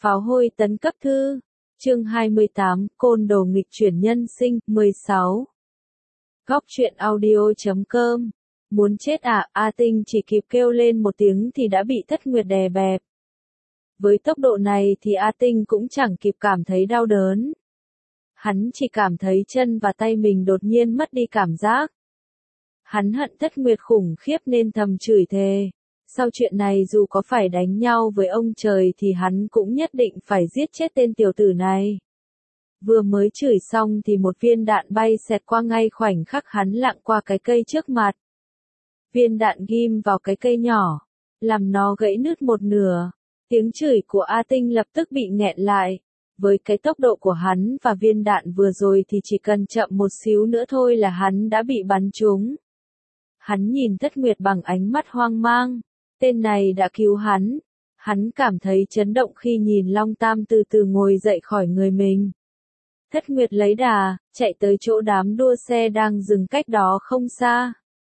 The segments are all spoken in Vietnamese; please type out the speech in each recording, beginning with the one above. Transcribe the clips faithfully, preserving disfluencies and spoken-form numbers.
Pháo hôi tấn cấp thư. Chương hai mươi tám, Côn đồ nghịch chuyển nhân sinh, mười sáu. Góc truyện audio chấm com. Muốn chết à, A Tinh chỉ kịp kêu lên một tiếng thì đã bị Thất Nguyệt đè bẹp. Với tốc độ này thì A Tinh cũng chẳng kịp cảm thấy đau đớn. Hắn chỉ cảm thấy chân và tay mình đột nhiên mất đi cảm giác. Hắn hận Thất Nguyệt khủng khiếp nên thầm chửi thề. Sau chuyện này dù có phải đánh nhau với ông trời thì hắn cũng nhất định phải giết chết tên tiểu tử này. Vừa mới chửi xong thì một viên đạn bay xẹt qua ngay khoảnh khắc hắn lạng qua cái cây trước mặt. Viên đạn ghim vào cái cây nhỏ, làm nó gãy nứt một nửa. Tiếng chửi của A Tinh lập tức bị nghẹn lại. Với cái tốc độ của hắn và viên đạn vừa rồi thì chỉ cần chậm một xíu nữa thôi là hắn đã bị bắn trúng. Hắn nhìn Thất Nguyệt bằng ánh mắt hoang mang. Tên này đã cứu hắn. Hắn cảm thấy chấn động khi nhìn Long Tam từ từ ngồi dậy khỏi người mình. Thất Nguyệt lấy đà, chạy tới chỗ đám đua xe đang dừng cách đó không xa.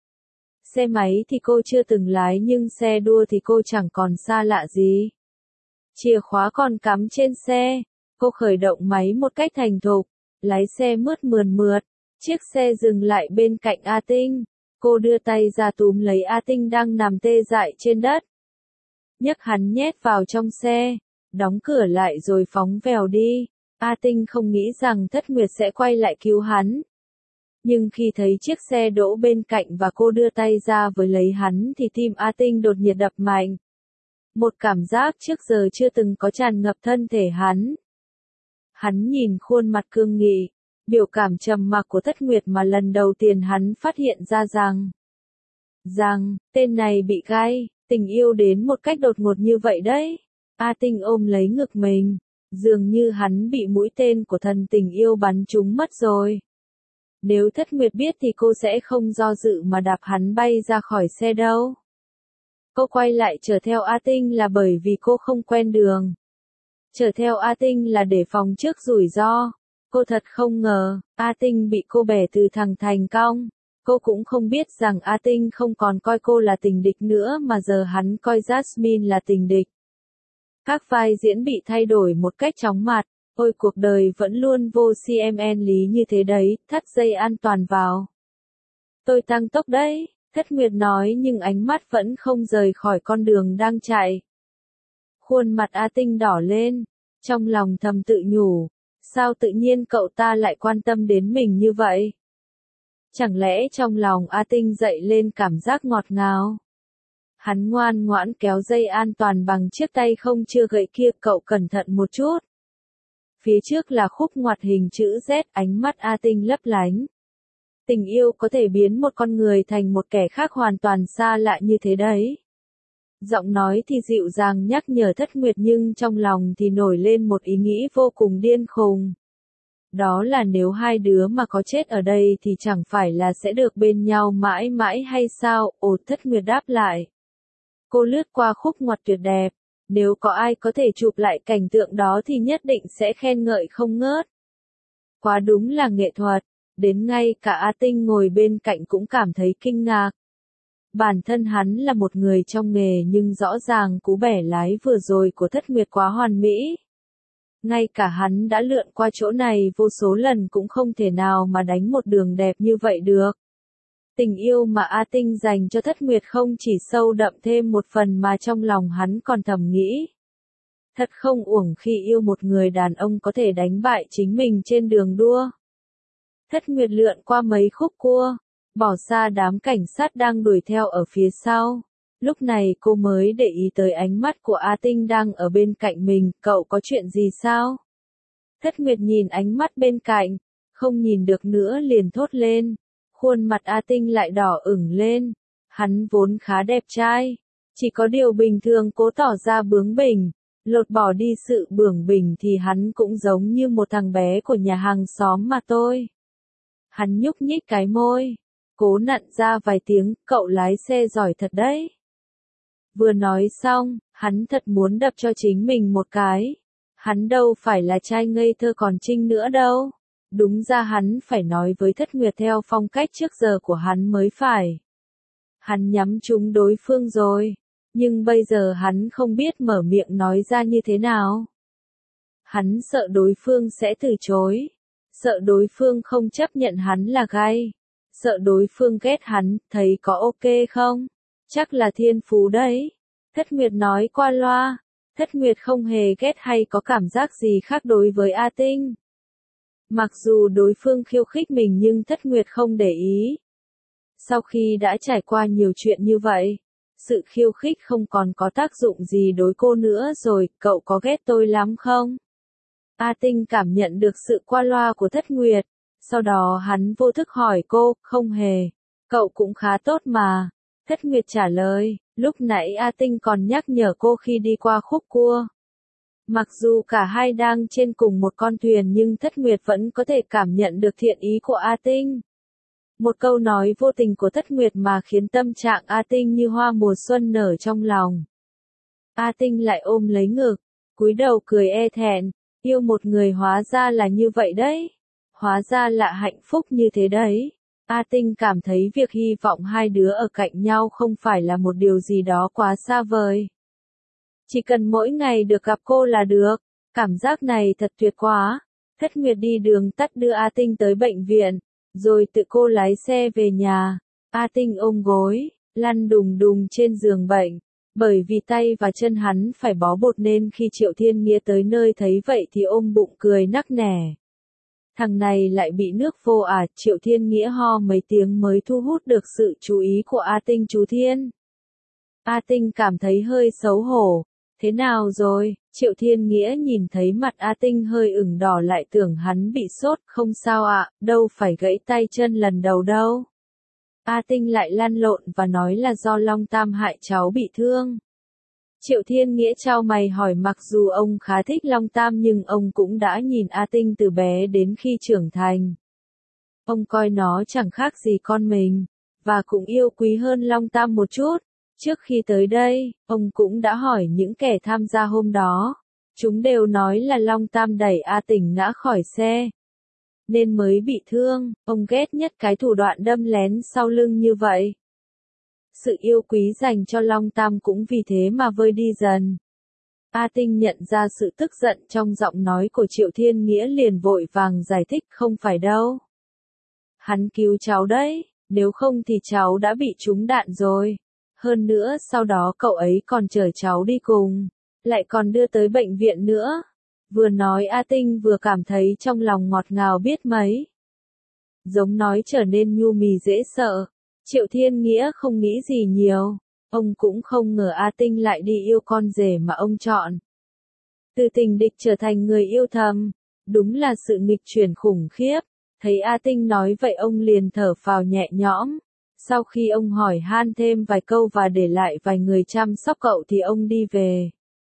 Xe máy thì cô chưa từng lái nhưng xe đua thì cô chẳng còn xa lạ gì. Chìa khóa còn cắm trên xe. Cô khởi động máy một cách thành thục, lái xe mướt mượt mượt. Chiếc xe dừng lại bên cạnh A Tinh. Cô đưa tay ra túm lấy A Tinh đang nằm tê dại trên đất. Nhấc hắn nhét vào trong xe, đóng cửa lại rồi phóng vèo đi. A Tinh không nghĩ rằng Thất Nguyệt sẽ quay lại cứu hắn. Nhưng khi thấy chiếc xe đỗ bên cạnh và cô đưa tay ra với lấy hắn thì tim A Tinh đột nhiên đập mạnh. Một cảm giác trước giờ chưa từng có tràn ngập thân thể hắn. Hắn nhìn khuôn mặt cương nghị, biểu cảm trầm mặc của Thất Nguyệt mà lần đầu tiên hắn phát hiện ra rằng, rằng, tên này bị gai, tình yêu đến một cách đột ngột như vậy đấy. A Tinh ôm lấy ngực mình, dường như hắn bị mũi tên của thần tình yêu bắn trúng mất rồi. Nếu Thất Nguyệt biết thì cô sẽ không do dự mà đạp hắn bay ra khỏi xe đâu. Cô quay lại chở theo A Tinh là bởi vì cô không quen đường. Chở theo A Tinh là để phòng trước rủi ro. Cô thật không ngờ, A Tinh bị cô bẻ từ thẳng thành cong. Cô cũng không biết rằng A Tinh không còn coi cô là tình địch nữa mà giờ hắn coi Jasmine là tình địch. Các vai diễn bị thay đổi một cách chóng mặt. Ôi cuộc đời vẫn luôn vô cmn lý như thế đấy, thắt dây an toàn vào. Tôi tăng tốc đấy, Thất Nguyệt nói nhưng ánh mắt vẫn không rời khỏi con đường đang chạy. Khuôn mặt A Tinh đỏ lên, trong lòng thầm tự nhủ, sao tự nhiên cậu ta lại quan tâm đến mình như vậy? Chẳng lẽ trong lòng A Tinh dậy lên cảm giác ngọt ngào? Hắn ngoan ngoãn kéo dây an toàn bằng chiếc tay không chưa gậy kia, cậu cẩn thận một chút. Phía trước là khúc ngoặt hình chữ Z, ánh mắt A Tinh lấp lánh. Tình yêu có thể biến một con người thành một kẻ khác hoàn toàn xa lạ như thế đấy. Giọng nói thì dịu dàng nhắc nhở Thất Nguyệt nhưng trong lòng thì nổi lên một ý nghĩ vô cùng điên khùng. Đó là nếu hai đứa mà có chết ở đây thì chẳng phải là sẽ được bên nhau mãi mãi hay sao? Ồ, Thất Nguyệt đáp lại. Cô lướt qua khúc ngoặt tuyệt đẹp. Nếu có ai có thể chụp lại cảnh tượng đó thì nhất định sẽ khen ngợi không ngớt. Quá đúng là nghệ thuật. Đến ngay cả A Tinh ngồi bên cạnh cũng cảm thấy kinh ngạc. Bản thân hắn là một người trong nghề nhưng rõ ràng cú bẻ lái vừa rồi của Thất Nguyệt quá hoàn mỹ. Ngay cả hắn đã lượn qua chỗ này vô số lần cũng không thể nào mà đánh một đường đẹp như vậy được. Tình yêu mà A Tinh dành cho Thất Nguyệt không chỉ sâu đậm thêm một phần mà trong lòng hắn còn thầm nghĩ. Thật không uổng khi yêu một người đàn ông có thể đánh bại chính mình trên đường đua. Thất Nguyệt lượn qua mấy khúc cua, bỏ xa đám cảnh sát đang đuổi theo ở phía sau. Lúc này cô mới để ý tới ánh mắt của A Tinh đang ở bên cạnh mình, cậu có chuyện gì sao? Thất Nguyệt nhìn ánh mắt bên cạnh, không nhìn được nữa liền thốt lên. Khuôn mặt A Tinh lại đỏ ửng lên. Hắn vốn khá đẹp trai, chỉ có điều bình thường cố tỏ ra bướng bỉnh, lột bỏ đi sự bướng bỉnh thì hắn cũng giống như một thằng bé của nhà hàng xóm mà tôi. Hắn nhúc nhích cái môi, cố nặn ra vài tiếng, cậu lái xe giỏi thật đấy. Vừa nói xong, hắn thật muốn đập cho chính mình một cái. Hắn đâu phải là trai ngây thơ còn trinh nữa đâu. Đúng ra hắn phải nói với Thất Nguyệt theo phong cách trước giờ của hắn mới phải. Hắn nhắm trúng đối phương rồi, nhưng bây giờ hắn không biết mở miệng nói ra như thế nào. Hắn sợ đối phương sẽ từ chối, sợ đối phương không chấp nhận hắn là gay, sợ đối phương ghét hắn, thấy có ok không? Chắc là thiên phú đấy. Thất Nguyệt nói qua loa, Thất Nguyệt không hề ghét hay có cảm giác gì khác đối với A Tinh. Mặc dù đối phương khiêu khích mình nhưng Thất Nguyệt không để ý. Sau khi đã trải qua nhiều chuyện như vậy, sự khiêu khích không còn có tác dụng gì đối cô nữa rồi, cậu có ghét tôi lắm không? A Tinh cảm nhận được sự qua loa của Thất Nguyệt, sau đó hắn vô thức hỏi cô, không hề, cậu cũng khá tốt mà. Thất Nguyệt trả lời, lúc nãy A Tinh còn nhắc nhở cô khi đi qua khúc cua. Mặc dù cả hai đang trên cùng một con thuyền nhưng Thất Nguyệt vẫn có thể cảm nhận được thiện ý của A Tinh. Một câu nói vô tình của Thất Nguyệt mà khiến tâm trạng A Tinh như hoa mùa xuân nở trong lòng. A Tinh lại ôm lấy ngực, cúi đầu cười e thẹn, yêu một người hóa ra là như vậy đấy. Hóa ra là hạnh phúc như thế đấy. A Tinh cảm thấy việc hy vọng hai đứa ở cạnh nhau không phải là một điều gì đó quá xa vời. Chỉ cần mỗi ngày được gặp cô là được, cảm giác này thật tuyệt quá. Thất Nguyệt đi đường tắt đưa A Tinh tới bệnh viện, rồi tự cô lái xe về nhà. A Tinh ôm gối, lăn đùng đùng trên giường bệnh. Bởi vì tay và chân hắn phải bó bột nên khi Triệu Thiên Nghĩa tới nơi thấy vậy thì ôm bụng cười nắc nẻ. Thằng này lại bị nước vô à, Triệu Thiên Nghĩa ho mấy tiếng mới thu hút được sự chú ý của A Tinh chú Thiên. A Tinh cảm thấy hơi xấu hổ. Thế nào rồi? Triệu Thiên Nghĩa nhìn thấy mặt A Tinh hơi ửng đỏ lại tưởng hắn bị sốt, không sao ạ, đâu phải gãy tay chân lần đầu đâu. A Tinh lại lăn lộn và nói là do Long Tam hại cháu bị thương. Triệu Thiên Nghĩa chau mày hỏi mặc dù ông khá thích Long Tam nhưng ông cũng đã nhìn A Tinh từ bé đến khi trưởng thành. Ông coi nó chẳng khác gì con mình, và cũng yêu quý hơn Long Tam một chút. Trước khi tới đây, ông cũng đã hỏi những kẻ tham gia hôm đó. Chúng đều nói là Long Tam đẩy A Tình ngã khỏi xe, nên mới bị thương. Ông ghét nhất cái thủ đoạn đâm lén sau lưng như vậy. Sự yêu quý dành cho Long Tam cũng vì thế mà vơi đi dần. A Tinh nhận ra sự tức giận trong giọng nói của Triệu Thiên Nghĩa liền vội vàng giải thích không phải đâu. Hắn cứu cháu đấy, nếu không thì cháu đã bị trúng đạn rồi. Hơn nữa sau đó cậu ấy còn chở cháu đi cùng, lại còn đưa tới bệnh viện nữa. Vừa nói A Tinh vừa cảm thấy trong lòng ngọt ngào biết mấy. Giống nói trở nên nhu mì dễ sợ. Triệu Thiên Nghĩa không nghĩ gì nhiều. Ông cũng không ngờ A Tinh lại đi yêu con rể mà ông chọn. Từ tình địch trở thành người yêu thầm. Đúng là sự nghịch chuyển khủng khiếp. Thấy A Tinh nói vậy ông liền thở phào nhẹ nhõm. Sau khi ông hỏi han thêm vài câu và để lại vài người chăm sóc cậu thì ông đi về.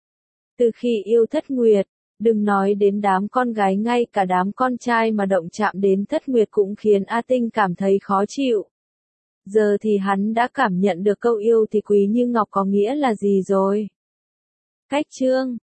Từ khi yêu Thất Nguyệt, đừng nói đến đám con gái, ngay cả đám con trai mà động chạm đến Thất Nguyệt cũng khiến A Tinh cảm thấy khó chịu. Giờ thì hắn đã cảm nhận được câu yêu thì quý như ngọc có nghĩa là gì rồi. Cách chương